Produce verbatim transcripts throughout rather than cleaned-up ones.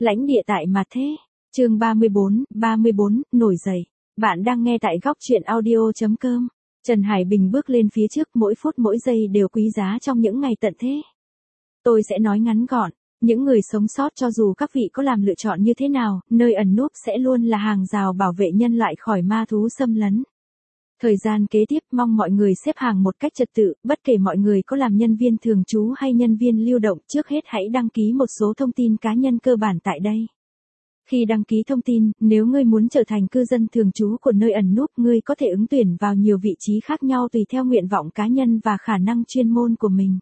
Lãnh địa tại mặt thế. Chương ba mươi bốn, ba mươi bốn, nổi dậy. Bạn đang nghe tại góc truyện audio chấm com. Trần Hải Bình bước lên phía trước, mỗi phút mỗi giây đều quý giá trong những ngày tận thế. Tôi sẽ nói ngắn gọn, những người sống sót cho dù các vị có làm lựa chọn như thế nào, nơi ẩn núp sẽ luôn là hàng rào bảo vệ nhân loại khỏi ma thú xâm lấn. Thời gian kế tiếp mong mọi người xếp hàng một cách trật tự, bất kể mọi người có làm nhân viên thường trú hay nhân viên lưu động, trước hết hãy đăng ký một số thông tin cá nhân cơ bản tại đây. Khi đăng ký thông tin, nếu ngươi muốn trở thành cư dân thường trú của nơi ẩn núp, ngươi có thể ứng tuyển vào nhiều vị trí khác nhau tùy theo nguyện vọng cá nhân và khả năng chuyên môn của mình.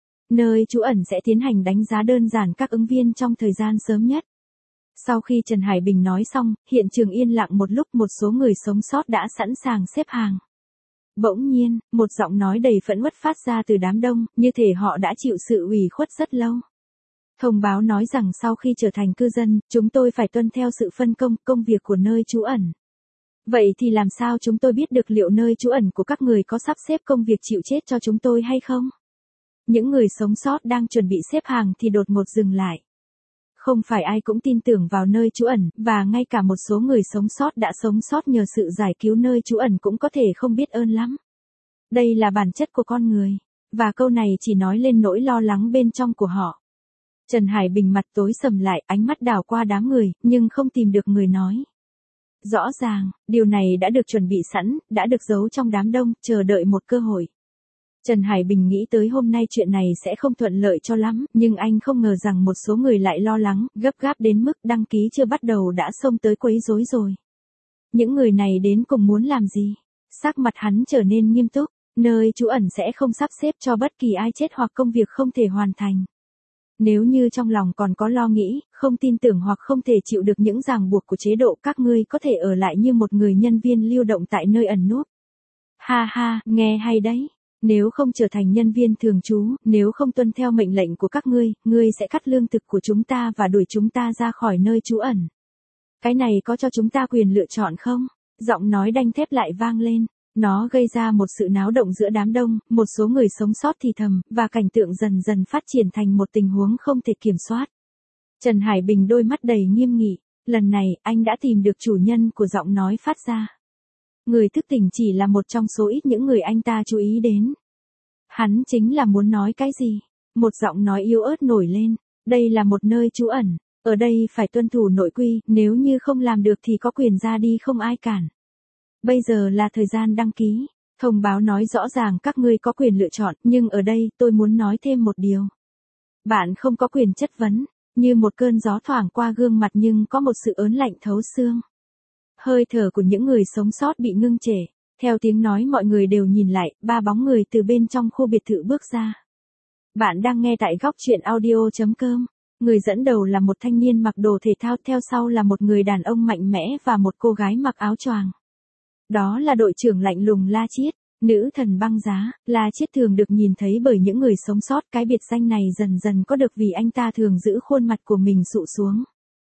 Nơi trú ẩn sẽ tiến hành đánh giá đơn giản các ứng viên trong thời gian sớm nhất. Sau khi Trần Hải Bình nói xong, hiện trường yên lặng một lúc, một số người sống sót đã sẵn sàng xếp hàng. Bỗng nhiên, một giọng nói đầy phẫn uất phát ra từ đám đông, như thể họ đã chịu sự ủy khuất rất lâu. Thông báo nói rằng sau khi trở thành cư dân, chúng tôi phải tuân theo sự phân công, công việc của nơi trú ẩn. Vậy thì làm sao chúng tôi biết được liệu nơi trú ẩn của các người có sắp xếp công việc chịu chết cho chúng tôi hay không? Những người sống sót đang chuẩn bị xếp hàng thì đột ngột dừng lại. Không phải ai cũng tin tưởng vào nơi trú ẩn, và ngay cả một số người sống sót đã sống sót nhờ sự giải cứu nơi trú ẩn cũng có thể không biết ơn lắm. Đây là bản chất của con người, và câu này chỉ nói lên nỗi lo lắng bên trong của họ. Trần Hải Bình mặt tối sầm lại, ánh mắt đảo qua đám người, nhưng không tìm được người nói. Rõ ràng, điều này đã được chuẩn bị sẵn, đã được giấu trong đám đông, chờ đợi một cơ hội. Trần Hải Bình nghĩ tới hôm nay chuyện này sẽ không thuận lợi cho lắm, nhưng anh không ngờ rằng một số người lại lo lắng, gấp gáp đến mức đăng ký chưa bắt đầu đã xông tới quấy rối rồi. Những người này đến cùng muốn làm gì? Sắc mặt hắn trở nên nghiêm túc, nơi trú ẩn sẽ không sắp xếp cho bất kỳ ai chết hoặc công việc không thể hoàn thành. Nếu như trong lòng còn có lo nghĩ, không tin tưởng hoặc không thể chịu được những ràng buộc của chế độ, các ngươi có thể ở lại như một người nhân viên lưu động tại nơi ẩn núp. Ha ha, nghe hay đấy. Nếu không trở thành nhân viên thường trú, nếu không tuân theo mệnh lệnh của các ngươi, ngươi sẽ cắt lương thực của chúng ta và đuổi chúng ta ra khỏi nơi trú ẩn. Cái này có cho chúng ta quyền lựa chọn không? Giọng nói đanh thép lại vang lên. Nó gây ra một sự náo động giữa đám đông, một số người sống sót thì thầm, và cảnh tượng dần dần phát triển thành một tình huống không thể kiểm soát. Trần Hải Bình đôi mắt đầy nghiêm nghị. Lần này, anh đã tìm được chủ nhân của giọng nói phát ra. Người thức tỉnh chỉ là một trong số ít những người anh ta chú ý đến. Hắn chính là muốn nói cái gì? Một giọng nói yếu ớt nổi lên. Đây là một nơi trú ẩn. Ở đây phải tuân thủ nội quy, nếu như không làm được thì có quyền ra đi không ai cản. Bây giờ là thời gian đăng ký. Thông báo nói rõ ràng các ngươi có quyền lựa chọn, nhưng ở đây tôi muốn nói thêm một điều. Bạn không có quyền chất vấn, như một cơn gió thoảng qua gương mặt nhưng có một sự ớn lạnh thấu xương. Hơi thở của những người sống sót bị ngưng trệ. Theo tiếng nói mọi người đều nhìn lại, ba bóng người từ bên trong khu biệt thự bước ra. Bạn đang nghe tại góc truyện audio chấm com. Người dẫn đầu là một thanh niên mặc đồ thể thao, theo sau là một người đàn ông mạnh mẽ và một cô gái mặc áo choàng. Đó là đội trưởng lạnh lùng La Chiết, nữ thần băng giá. La Chiết thường được nhìn thấy bởi những người sống sót, cái biệt danh này dần dần có được vì anh ta thường giữ khuôn mặt của mình sụ xuống.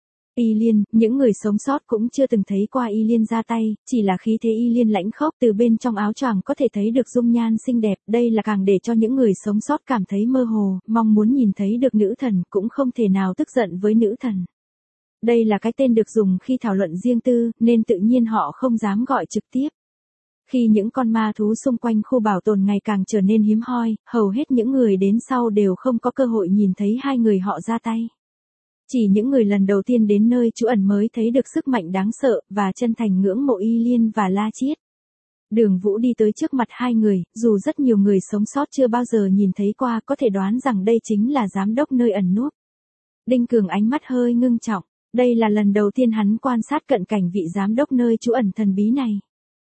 Y Liên, những người sống sót cũng chưa từng thấy qua Y Liên ra tay, chỉ là khí thế Y Liên lãnh khốc, từ bên trong áo choàng có thể thấy được dung nhan xinh đẹp, đây là càng để cho những người sống sót cảm thấy mơ hồ, mong muốn nhìn thấy được nữ thần, cũng không thể nào tức giận với nữ thần. Đây là cái tên được dùng khi thảo luận riêng tư, nên tự nhiên họ không dám gọi trực tiếp. Khi những con ma thú xung quanh khu bảo tồn ngày càng trở nên hiếm hoi, hầu hết những người đến sau đều không có cơ hội nhìn thấy hai người họ ra tay. Chỉ những người lần đầu tiên đến nơi trú ẩn mới thấy được sức mạnh đáng sợ, và chân thành ngưỡng mộ Y Liên và La Chiết. Đường Vũ đi tới trước mặt hai người, dù rất nhiều người sống sót chưa bao giờ nhìn thấy qua, có thể đoán rằng đây chính là giám đốc nơi ẩn núp. Đinh Cường ánh mắt hơi ngưng trọng, đây là lần đầu tiên hắn quan sát cận cảnh vị giám đốc nơi trú ẩn thần bí này.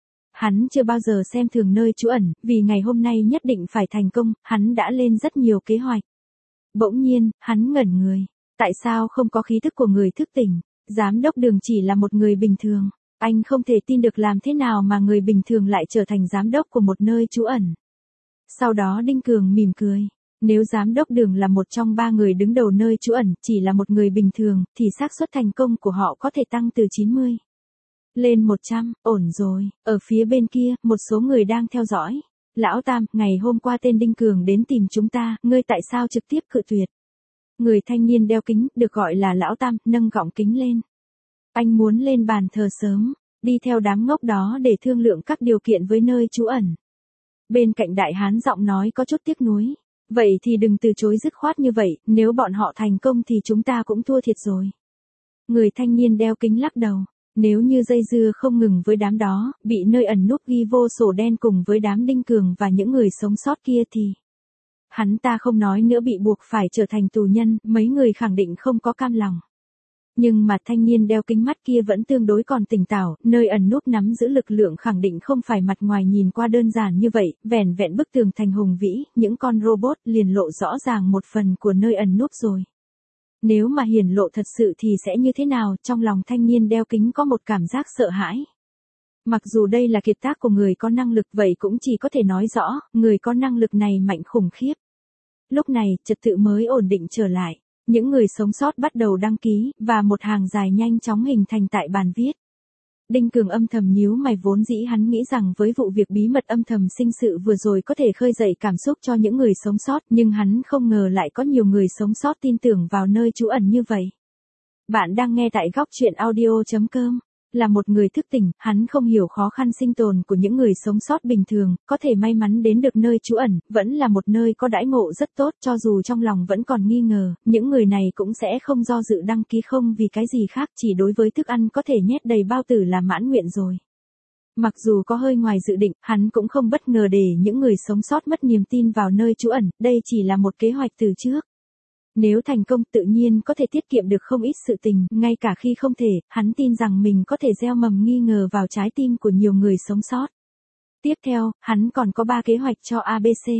Hắn chưa bao giờ xem thường nơi trú ẩn, vì ngày hôm nay nhất định phải thành công, hắn đã lên rất nhiều kế hoạch. Bỗng nhiên, hắn ngẩn người. Tại sao không có khí thức của người thức tỉnh? Giám đốc Đường chỉ là một người bình thường. Anh không thể tin được làm thế nào mà người bình thường lại trở thành giám đốc của một nơi trú ẩn. Sau đó Đinh Cường mỉm cười. Nếu giám đốc Đường là một trong ba người đứng đầu nơi trú ẩn, chỉ là một người bình thường, thì xác suất thành công của họ có thể tăng từ chín mươi lên một trăm, ổn rồi. Ở phía bên kia, một số người đang theo dõi. Lão Tam, ngày hôm qua tên Đinh Cường đến tìm chúng ta, ngươi tại sao trực tiếp cự tuyệt? Người thanh niên đeo kính, được gọi là lão Tam, nâng gọng kính lên. Anh muốn lên bàn thờ sớm, đi theo đám ngốc đó để thương lượng các điều kiện với nơi trú ẩn. Bên cạnh đại hán giọng nói có chút tiếc nuối. Vậy thì đừng từ chối dứt khoát như vậy, nếu bọn họ thành công thì chúng ta cũng thua thiệt rồi. Người thanh niên đeo kính lắc đầu. Nếu như dây dưa không ngừng với đám đó, bị nơi ẩn núp ghi vô sổ đen cùng với đám Đinh Cường và những người sống sót kia thì... Hắn ta không nói nữa, bị buộc phải trở thành tù nhân, mấy người khẳng định không có cam lòng. Nhưng mà thanh niên đeo kính mắt kia vẫn tương đối còn tỉnh táo, nơi ẩn núp nắm giữ lực lượng khẳng định không phải mặt ngoài nhìn qua đơn giản như vậy, vẻn vẹn bức tường thành hùng vĩ, những con robot liền lộ rõ ràng một phần của nơi ẩn núp rồi. Nếu mà hiển lộ thật sự thì sẽ như thế nào? Trong lòng thanh niên đeo kính có một cảm giác sợ hãi. Mặc dù đây là kiệt tác của người có năng lực, vậy cũng chỉ có thể nói rõ, người có năng lực này mạnh khủng khiếp. Lúc này, trật tự mới ổn định trở lại. Những người sống sót bắt đầu đăng ký, và một hàng dài nhanh chóng hình thành tại bàn viết. Đinh Cường âm thầm nhíu mày, vốn dĩ hắn nghĩ rằng với vụ việc bí mật âm thầm sinh sự vừa rồi có thể khơi dậy cảm xúc cho những người sống sót, nhưng hắn không ngờ lại có nhiều người sống sót tin tưởng vào nơi trú ẩn như vậy. Bạn đang nghe tại góc truyện audio chấm com. Là một người thức tỉnh, hắn không hiểu khó khăn sinh tồn của những người sống sót bình thường, có thể may mắn đến được nơi trú ẩn, vẫn là một nơi có đãi ngộ rất tốt, cho dù trong lòng vẫn còn nghi ngờ, những người này cũng sẽ không do dự đăng ký, không vì cái gì khác, chỉ đối với thức ăn có thể nhét đầy bao tử là mãn nguyện rồi. Mặc dù có hơi ngoài dự định, hắn cũng không bất ngờ để những người sống sót mất niềm tin vào nơi trú ẩn, đây chỉ là một kế hoạch từ trước. Nếu thành công tự nhiên có thể tiết kiệm được không ít sự tình, ngay cả khi không thể, hắn tin rằng mình có thể gieo mầm nghi ngờ vào trái tim của nhiều người sống sót. Tiếp theo, hắn còn có ba kế hoạch cho a bê xê.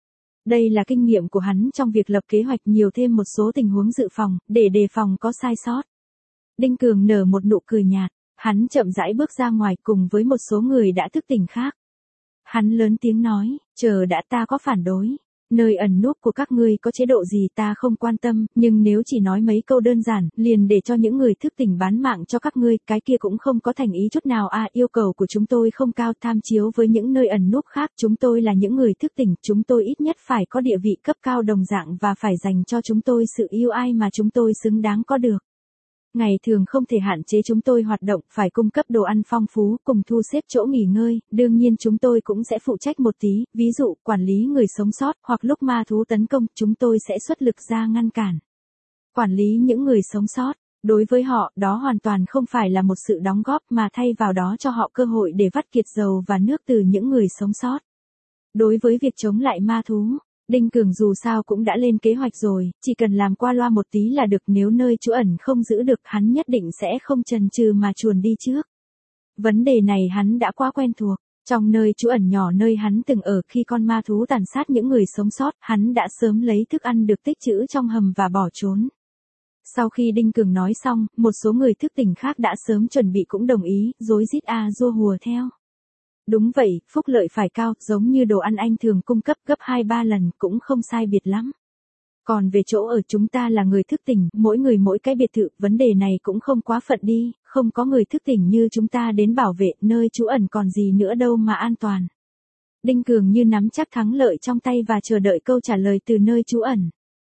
Đây là kinh nghiệm của hắn trong việc lập kế hoạch, nhiều thêm một số tình huống dự phòng, để đề phòng có sai sót. Đinh Cường nở một nụ cười nhạt, hắn chậm rãi bước ra ngoài cùng với một số người đã thức tỉnh khác. Hắn lớn tiếng nói, chờ đã, ta có phản đối. Nơi ẩn núp của các ngươi có chế độ gì ta không quan tâm, nhưng nếu chỉ nói mấy câu đơn giản, liền để cho những người thức tỉnh bán mạng cho các ngươi, cái kia cũng không có thành ý chút nào à. Yêu cầu của chúng tôi không cao, tham chiếu với những nơi ẩn núp khác, chúng tôi là những người thức tỉnh, chúng tôi ít nhất phải có địa vị cấp cao đồng dạng và phải dành cho chúng tôi sự yêu ai mà chúng tôi xứng đáng có được. Ngày thường không thể hạn chế chúng tôi hoạt động, phải cung cấp đồ ăn phong phú, cùng thu xếp chỗ nghỉ ngơi, đương nhiên chúng tôi cũng sẽ phụ trách một tí, ví dụ, quản lý người sống sót, hoặc lúc ma thú tấn công, chúng tôi sẽ xuất lực ra ngăn cản. Quản lý những người sống sót, đối với họ, đó hoàn toàn không phải là một sự đóng góp mà thay vào đó cho họ cơ hội để vắt kiệt dầu và nước từ những người sống sót. Đối với việc chống lại ma thú, Đinh Cường dù sao cũng đã lên kế hoạch rồi, chỉ cần làm qua loa một tí là được, nếu nơi trú ẩn không giữ được hắn nhất định sẽ không chần chừ mà chuồn đi trước. Vấn đề này hắn đã quá quen thuộc, trong nơi trú ẩn nhỏ nơi hắn từng ở khi con ma thú tàn sát những người sống sót, hắn đã sớm lấy thức ăn được tích trữ trong hầm và bỏ trốn. Sau khi Đinh Cường nói xong, một số người thức tỉnh khác đã sớm chuẩn bị cũng đồng ý, rối rít a dua hùa theo. Đúng vậy, phúc lợi phải cao, giống như đồ ăn anh thường cung cấp gấp hai ba lần, cũng không sai biệt lắm. Còn về chỗ ở, chúng ta là người thức tỉnh, mỗi người mỗi cái biệt thự, vấn đề này cũng không quá phận đi, không có người thức tỉnh như chúng ta đến bảo vệ, nơi trú ẩn còn gì nữa đâu mà an toàn. Đinh Cường như nắm chắc thắng lợi trong tay và chờ đợi câu trả lời từ nơi trú ẩn.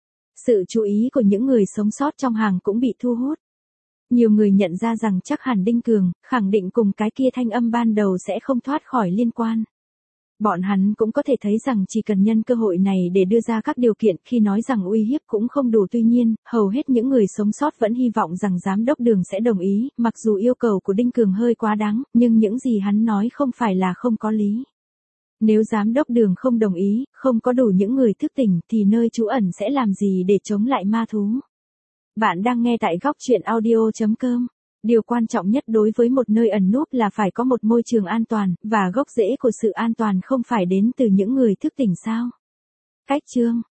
Sự chú ý của những người sống sót trong hàng cũng bị thu hút. Nhiều người nhận ra rằng chắc hẳn Đinh Cường, khẳng định cùng cái kia thanh âm ban đầu sẽ không thoát khỏi liên quan. Bọn hắn cũng có thể thấy rằng chỉ cần nhân cơ hội này để đưa ra các điều kiện, khi nói rằng uy hiếp cũng không đủ, tuy nhiên, hầu hết những người sống sót vẫn hy vọng rằng giám đốc Đường sẽ đồng ý, mặc dù yêu cầu của Đinh Cường hơi quá đáng, nhưng những gì hắn nói không phải là không có lý. Nếu giám đốc Đường không đồng ý, không có đủ những người thức tỉnh thì nơi trú ẩn sẽ làm gì để chống lại ma thú? Bạn đang nghe tại góc truyện audio chấm com. Điều quan trọng nhất đối với một nơi ẩn núp là phải có một môi trường an toàn, và gốc rễ của sự an toàn không phải đến từ những người thức tỉnh sao? Cách chương